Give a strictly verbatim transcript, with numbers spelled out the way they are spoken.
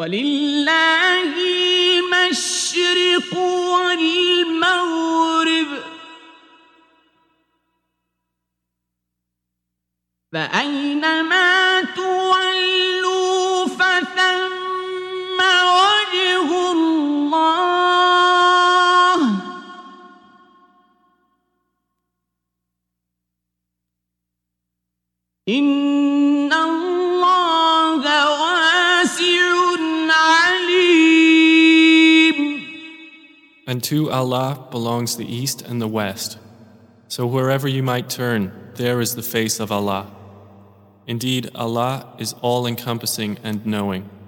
ولله المشرق والمغرب فأينما تولوا فثم وجه الله إن الله واسع عليم. And to Allah belongs the east and the west. So wherever you might turn, there is the face of Allah. Indeed, Allah is all-encompassing and knowing.